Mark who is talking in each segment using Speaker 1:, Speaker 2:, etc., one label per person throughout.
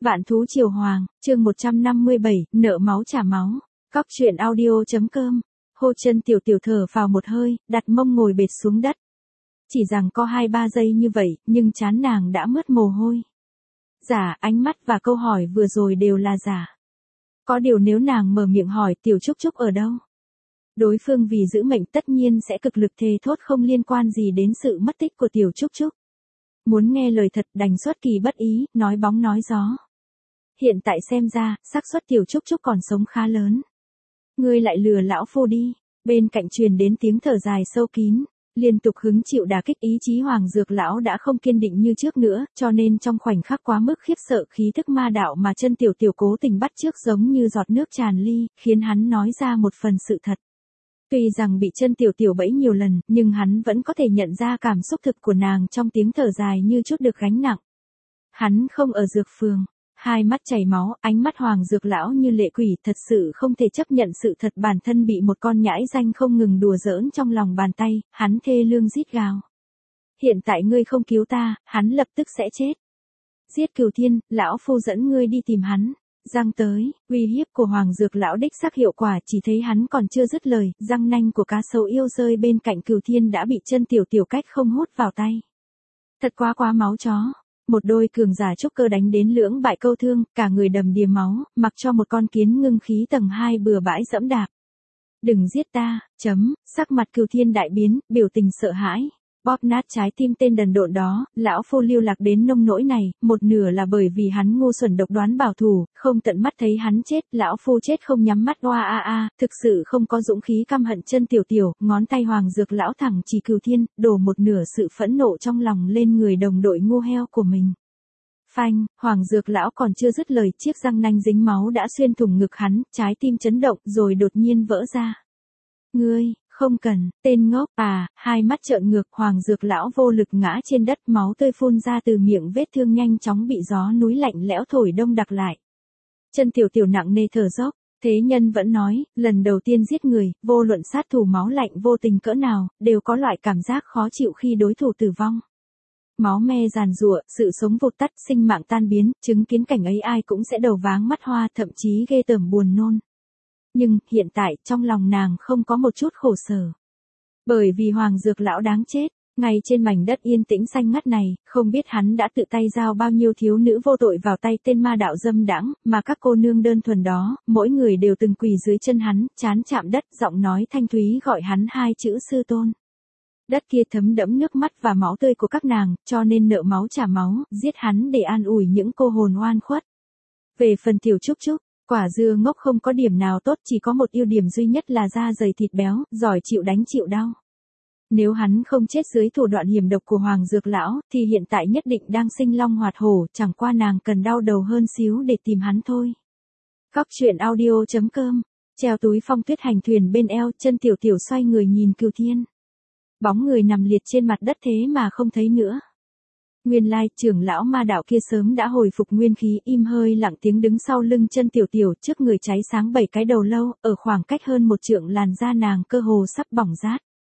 Speaker 1: Vạn thú triều hoàng, chương 157, nợ máu trả máu. Cóc truyện audio.com. Hô chân tiểu tiểu thở vào một hơi, đặt mông ngồi bệt xuống đất. Chỉ rằng có 2-3 giây như vậy, nhưng trán nàng đã mướt mồ hôi. Giả, ánh mắt và câu hỏi vừa rồi đều là giả. Có điều nếu nàng mở miệng hỏi tiểu Trúc Trúc ở đâu? Đối phương vì giữ mệnh tất nhiên sẽ cực lực thề thốt không liên quan gì đến sự mất tích của tiểu Trúc Trúc. Muốn nghe lời thật đành xuất kỳ bất ý, nói bóng nói gió. Hiện tại xem ra, xác suất tiểu Trúc Trúc còn sống khá lớn. Ngươi lại lừa lão phu đi. Bên cạnh truyền đến tiếng thở dài sâu kín. Liên tục hứng chịu đả kích ý chí Hoàng Dược lão đã không kiên định như trước nữa, cho nên trong khoảnh khắc quá mức khiếp sợ khí thức ma đạo mà chân tiểu tiểu cố tình bắt chước giống như giọt nước tràn ly, khiến hắn nói ra một phần sự thật. Tuy rằng bị chân tiểu tiểu bẫy nhiều lần, nhưng hắn vẫn có thể nhận ra cảm xúc thực của nàng trong tiếng thở dài như chút được gánh nặng. Hắn không ở dược phường. Hai mắt chảy máu, ánh mắt Hoàng Dược lão như lệ quỷ, thật sự không thể chấp nhận sự thật bản thân bị một con nhãi danh không ngừng đùa giỡn trong lòng bàn tay, hắn thê lương rít gào. Hiện tại ngươi không cứu ta, hắn lập tức sẽ chết. Giết Cửu Thiên, lão phu dẫn ngươi đi tìm hắn. Giang tới, uy hiếp của Hoàng Dược lão đích xác hiệu quả, chỉ thấy hắn còn chưa dứt lời, răng nanh của cá sấu yêu rơi bên cạnh Cửu Thiên đã bị chân tiểu tiểu cách không hút vào tay. Thật quá máu chó. Một đôi cường giả trúc cơ đánh đến lưỡng bại câu thương, cả người đầm đìa máu, mặc cho một con kiến ngưng khí tầng 2 bừa bãi dẫm đạp. Đừng giết ta, sắc mặt Cửu Thiên đại biến, biểu tình sợ hãi. Bóp nát trái tim tên đần độn đó, lão phu lưu lạc đến nông nỗi này, một nửa là bởi vì hắn ngu xuẩn độc đoán bảo thủ, không tận mắt thấy hắn chết, lão phu chết không nhắm mắt thực sự không có dũng khí căm hận chân tiểu tiểu, ngón tay Hoàng Dược lão thẳng chỉ Cửu Thiên, đổ một nửa sự phẫn nộ trong lòng lên người đồng đội ngu heo của mình. Phanh, Hoàng Dược lão còn chưa dứt lời, chiếc răng nanh dính máu đã xuyên thủng ngực hắn, trái tim chấn động rồi đột nhiên vỡ ra. Ngươi, không cần, tên ngốc, hai mắt trợn ngược, Hoàng Dược lão vô lực ngã trên đất, máu tươi phun ra từ miệng vết thương nhanh chóng bị gió núi lạnh lẽo thổi đông đặc lại. Chân tiểu tiểu nặng nề thở dốc, thế nhân vẫn nói, lần đầu tiên giết người, vô luận sát thủ máu lạnh vô tình cỡ nào, đều có loại cảm giác khó chịu khi đối thủ tử vong. Máu me giàn giụa, sự sống vụt tắt, sinh mạng tan biến, chứng kiến cảnh ấy ai cũng sẽ đầu váng mắt hoa, thậm chí ghê tởm buồn nôn. Nhưng, hiện tại, trong lòng nàng không có một chút khổ sở. Bởi vì Hoàng Dược lão đáng chết, ngay trên mảnh đất yên tĩnh xanh ngắt này, không biết hắn đã tự tay giao bao nhiêu thiếu nữ vô tội vào tay tên ma đạo dâm đãng, mà các cô nương đơn thuần đó, mỗi người đều từng quỳ dưới chân hắn, trán chạm đất, giọng nói thanh thúy gọi hắn 2 chữ sư tôn. Đất kia thấm đẫm nước mắt và máu tươi của các nàng, cho nên nợ máu trả máu, giết hắn để an ủi những cô hồn oan khuất. Về phần tiểu Trúc Trúc, quả dưa ngốc không có điểm nào tốt, chỉ có một ưu điểm duy nhất là da dày thịt béo, giỏi chịu đánh chịu đau. Nếu hắn không chết dưới thủ đoạn hiểm độc của Hoàng Dược lão, thì hiện tại nhất định đang sinh long hoạt hổ, chẳng qua nàng cần đau đầu hơn xíu để tìm hắn thôi. Cóc truyện audio.com. Treo túi phong tuyết hành thuyền bên eo, chân tiểu tiểu xoay người nhìn Cửu Thiên. Bóng người nằm liệt trên mặt đất thế mà không thấy nữa. Nguyên lai, trưởng lão ma đạo kia sớm đã hồi phục nguyên khí, im hơi lặng tiếng đứng sau lưng chân tiểu tiểu, trước người cháy sáng 7 cái đầu lâu, ở khoảng cách hơn 1 trượng làn da nàng cơ hồ sắp bỏng rát.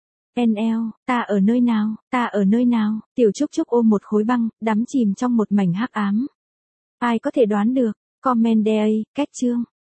Speaker 1: NL, ta ở nơi nào, ta ở nơi nào, tiểu Trúc Trúc ôm một khối băng, đắm chìm trong một mảnh hắc ám. Ai có thể đoán được, comment đây, cách chương.